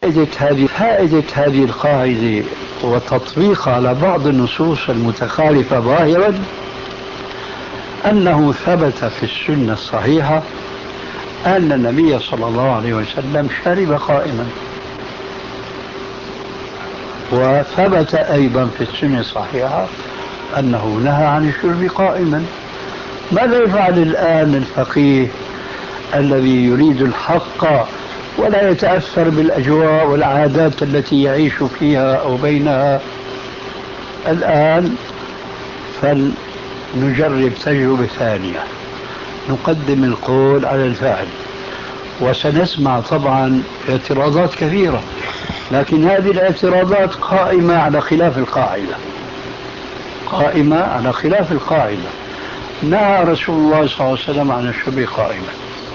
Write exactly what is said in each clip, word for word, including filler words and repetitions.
فائدة هذه فائدة هذه القاعدة وتطبيقها على بعض النصوص المتخالفة ظاهرا أنه ثبت في السنة الصحيحة أن النبي صلى الله عليه وسلم شرب قائما، وثبت أيضا في السنة الصحيحة أنه نهى عن الشرب قائما. ماذا يفعل الآن الفقيه الذي يريد الحق ولا يتأثر بالأجواء والعادات التي يعيش فيها أو بينها؟ الآن فلنجرب تجربة ثانية، نقدم القول على الفعل، وسنسمع طبعا اعتراضات كثيرة، لكن هذه الاعتراضات قائمة على خلاف القاعدة، قائمة على خلاف القاعدة. نهى رسول الله صلى الله عليه وسلم عن الشرب قائما.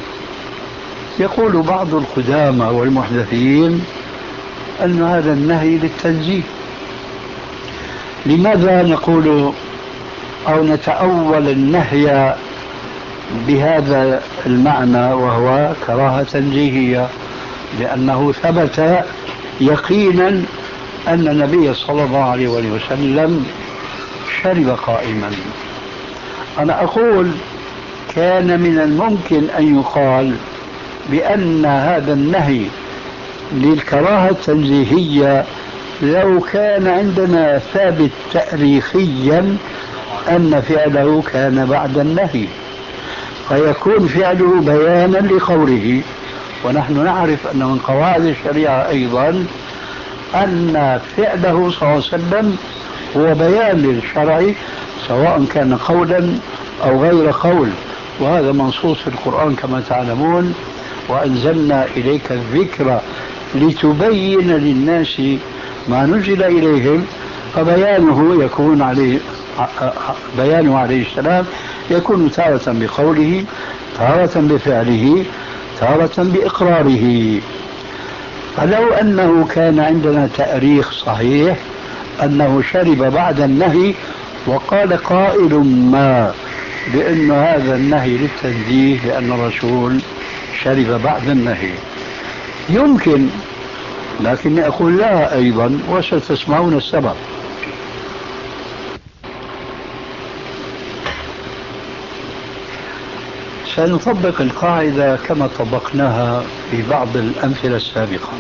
يقول بعض القدامى والمحدثين أن هذا النهي للتنزيه. لماذا نقول أو نتأول النهي بهذا المعنى وهو كراهة تنزيهية؟ لأنه ثبت يقينا أن النبي صلى الله عليه وسلم شرب قائما. أنا أقول كان من الممكن أن يقال بأن هذا النهي للكراهة التنزيهية لو كان عندنا ثابت تاريخيا أن فعله كان بعد النهي، فيكون فعله بيانا لقوله. ونحن نعرف أن من قواعد الشريعة أيضا أن فعله صلى الله عليه وسلم هو بيان للشرع سواء كان قولا أو غير قول، وهذا منصوص في القرآن كما تعلمون: وأنزلنا إليك الذكر لتبين للناس ما نزل إليهم. فبيانه يكون عليه بيانه عليه السلام يكون تارة بقوله، تارة بفعله، تارة بإقراره. فلو أنه كان عندنا تاريخ صحيح أنه شرب بعد النهي وقال قائل ما بأن هذا النهي للتنزيه لأن الرسول شرب بعد النهي، يمكن، لكن أقول لا أيضا، وستسمعون السبب. سنطبق القاعدة كما طبقناها في بعض الأمثلة السابقة.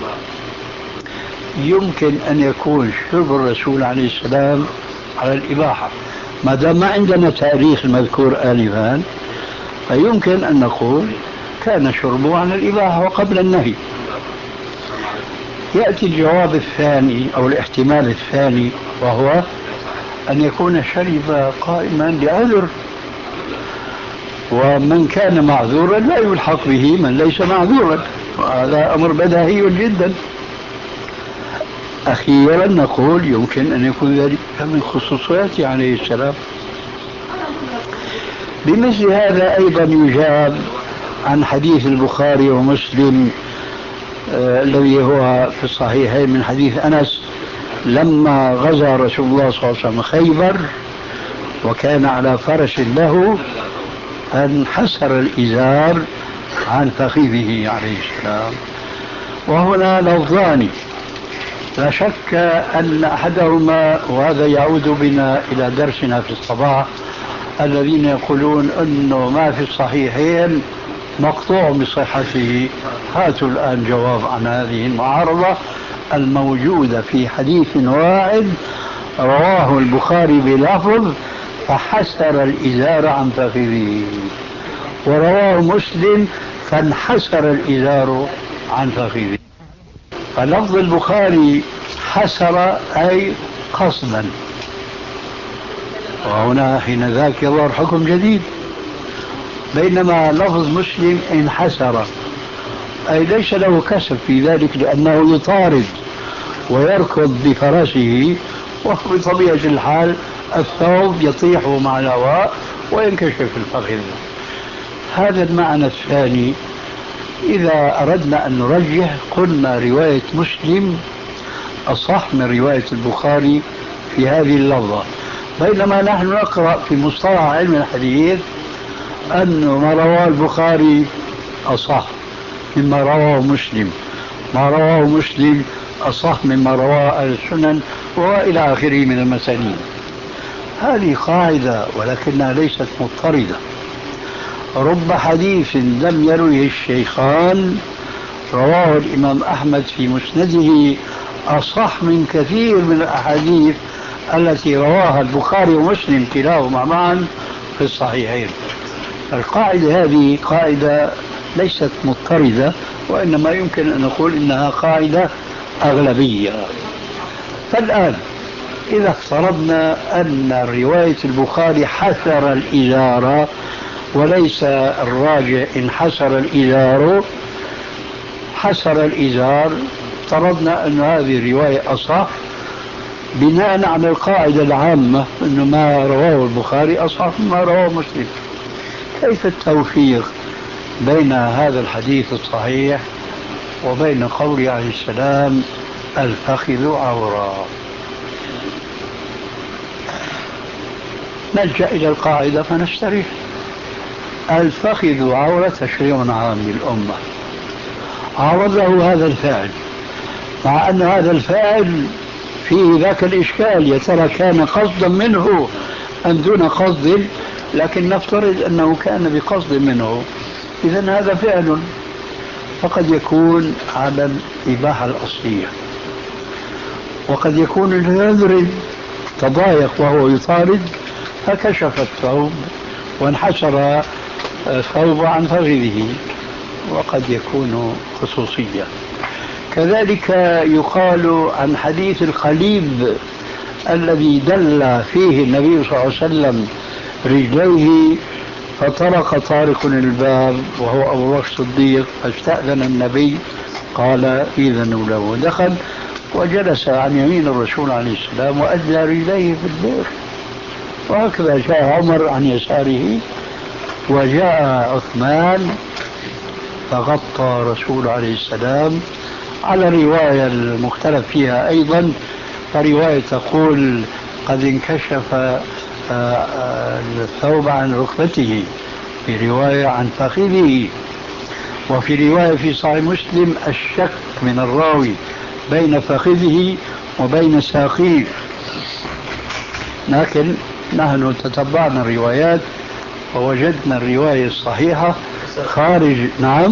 يمكن أن يكون شرب الرسول عليه السلام على الإباحة، ما دام ما عندنا تاريخ المذكور آنفا، فيمكن أن نقول كان شربه على الإباحة وقبل النهي. يأتي الجواب الثاني أو الاحتمال الثاني، وهو أن يكون شرب قائما لعذر، ومن كان معذورا لا يلحق به من ليس معذورا، وهذا أمر بديهي جدا. أخيرا نقول يمكن أن يكون ذلك من خصوصياته عليه السلام. بمثل هذا أيضا يجاب عن حديث البخاري ومسلم آه الذي هو في الصحيحين من حديث أنس لما غزا رسول الله صلى الله عليه وسلم خيبر وكان على فرس له انحسر الإزار عن فخذه عليه السلام. وهنا لفظان لا شك أن أحدهما، وهذا يعود بنا إلى درسنا في الصباح، الذين يقولون أنه ما في الصحيحين مقطوع بصحته. هاتوا الآن جواب عن هذه المعارضة الموجودة في حديث واحد رواه البخاري بلفظ فحسر الإزار عن فخذه، ورواه مسلم فانحسر الإزار عن فخذه. فلفظ البخاري حسر أي قصدا، وهنا حين ذاك يظهر حكم جديد، بينما لفظ مسلم انحسر أي ليس له كسب في ذلك لأنه يطارد ويركض بفرسه، وبطبيعة الحال الثوب يطيح مع الهواء وينكشف الفخذ. هذا المعنى الثاني. إذا أردنا أن نرجح قلنا رواية مسلم أصح من رواية البخاري في هذه اللفظة، بينما نحن نقرأ في مصطلح علم الحديث أن ما رواه البخاري أصح مما رواه مسلم، ما رواه مسلم أصح مما رواه أهل السنن وإلى آخره من المسانيد. هذه قاعدة ولكنها ليست مضطردة. رب حديث لم يروه الشيخان رواه الإمام أحمد في مسنده أصح من كثير من الأحاديث التي رواها البخاري ومسلم كلاهما معا في الصحيحين. القاعدة هذه قاعدة ليست مضطردة، وإنما يمكن أن نقول إنها قاعدة أغلبية. فالآن إذا افترضنا أن رواية البخاري حسر الإزار وليس الراجع إن حسر الإزار، حسر الإزار، افترضنا أن هذه الرواية أصح بناء على القاعدة العامة أن ما رواه البخاري أصح ما رواه مسلم. كيف التوفيق بين هذا الحديث الصحيح وبين قوله عليه السلام الفخذ عورة؟ نلجأ إلى القاعدة فنستريح. الفخذ عورة تشريع عام للأمة، عرضه هذا الفعل، مع أن هذا الفعل فيه ذاك الإشكال، يا ترى كان قصدا منه أم دون قصد؟ لكن نفترض أنه كان بقصد منه، إذن هذا فعل، فقد يكون على الإباحة الأصلية، وقد يكون اليذرب تضايق وهو يطارد فكشف الثوب وانحسر الثوب عن فخذه، وقد يكون خصوصية. كذلك يقال عن حديث القليب الذي دل فيه النبي صلى الله عليه وسلم رجليه فطرق طارق الباب وهو أبو بكر الصديق، فاستأذن النبي قال إذنوا له، دخل وجلس عن يمين الرسول عليه السلام وأدلى رجليه في البئر. وهكذا جاء عمر عن يساره، وجاء عثمان فغطى رسول عليه السلام. على الرواية المختلف فيها أيضا، فرواية تقول قد انكشف الثوب عن ركبته، في رواية عن فخذه، وفي رواية في صحيح مسلم الشك من الراوي بين فخذه وبين ساقيه. لكن نحن تتبعنا الروايات ووجدنا الرواية الصحيحة خارج. نعم،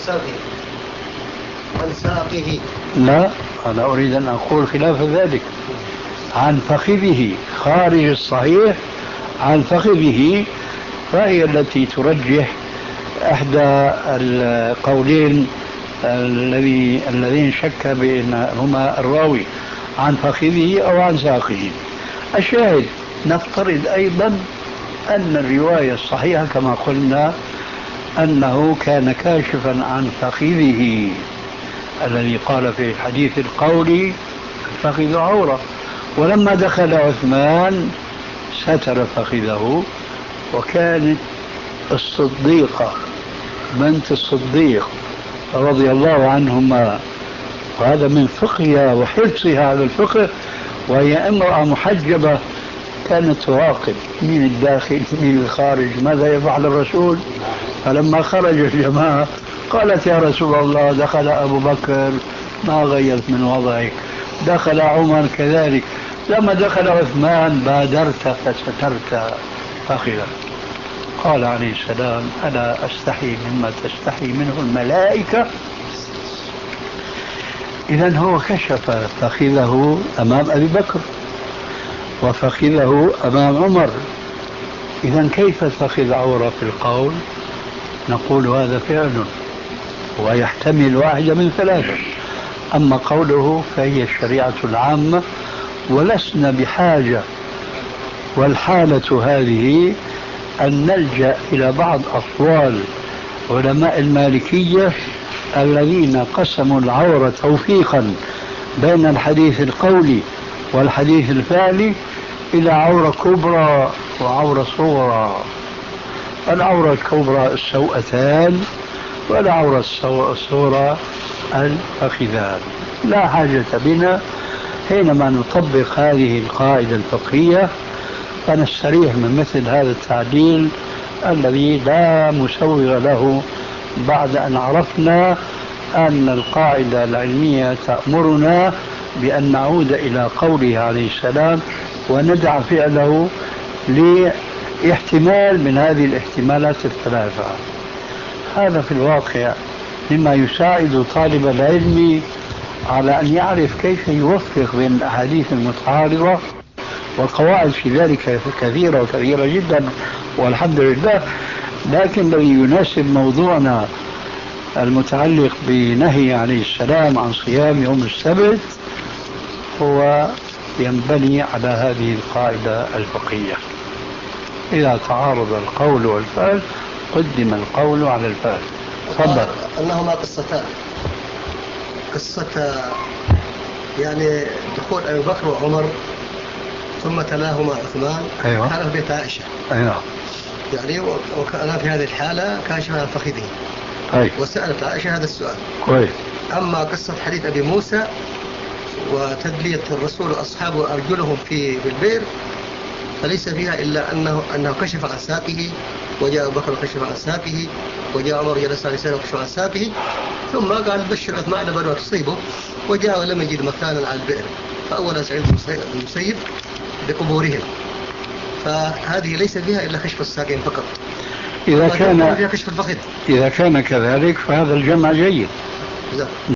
ساقه. لا، أنا أريد أن أقول خلاف ذلك. عن فخذه خارج الصحيح، عن فخذه، فهي التي ترجح إحدى القولين الذي الذين شك بأنهما الراوي عن فخذه أو عن ساقه. الشاهد نفترض أيضا أن الرواية الصحيحة كما قلنا أنه كان كاشفا عن فخذه الذي قال في الحديث القولي فخذ عورة، ولما دخل عثمان ستر فخذه. وكانت الصديقة بنت الصديق رضي الله عنهما، وهذا من فقهها وحرصها على الفقه، وهي امرأة محجبة، كانت تراقب من الداخل من الخارج ماذا يفعل الرسول. فلما خرج الجماعة قالت يا رسول الله دخل أبو بكر ما غيرت من وضعك، دخل عمر كذلك، لما دخل عثمان بادرت فسترت فخذك. قال عليه السلام ألا أستحي مما تستحي منه الملائكة؟ إذن هو كشف فخذه أمام أبي بكر وفخذه أمام عمر. إذن كيف فخذ عورة في القول؟ نقول هذا فعل ويحتمل واحدة من ثلاثة. أما قوله فهي الشريعة العامة، ولسنا بحاجة والحالة هذه أن نلجأ إلى بعض أقوال علماء المالكية الذين قسموا العورة توفيقا بين الحديث القولي والحديث الفعلي إلى عورة كبرى وعورة صغرى. العورة الكبرى السوءتان، والعورة الصغرى الفخذان. لا حاجة بنا حينما نطبق هذه القاعدة الفقهية فنستريح من مثل هذا التعديل الذي لا مسوغ له بعد أن عرفنا أن القاعدة العلمية تأمرنا بأن نعود إلى قوله عليه السلام وندع فعله لاحتمال من هذه الاحتمالات الثلاثة. هذا في الواقع مما يساعد طالب العلم على أن يعرف كيف يوفق بين الأحاديث المتعارضة، والقواعد في ذلك كثيرة وكثيرة جدا والحمد لله. لكن الذي يناسب موضوعنا المتعلق بنهي عليه السلام عن صيام يوم السبت هو ينبني على هذه القاعدة الفقهية: إذا تعارض القول والفعل قدم القول على الفعل. تفضل. أنهما قصتان، قصة يعني دخول أبي بكر وعمر ثم تلاهما عثمان. أيوة. كان في بيت عائشة. أيوة. يعني وكان في هذه الحالة كاشفا عن فخذه. أيوة. وسألت عائشة هذا السؤال. كويس. أما قصة حديث أبي موسى وتدلية الرسول وأصحابه أرجلهم في بالبئر فليس فيها إلا أنه أنه كشف عن ساقه، وجاء أبو بكر وكشف عن ساقه، وجاء عمر جلس على لسانه وكشف عن ساقه، ثم قال بشر عثمان بنو تصيبه، وجاء ولم يجد مكانا على البئر فأول سعيد بن المسيب بقبورهم. فهذه ليس فيها إلا كشف الساقين فقط. إذا كان فيها كشف الفخذ. إذا كان كذلك فهذا الجمع جيد.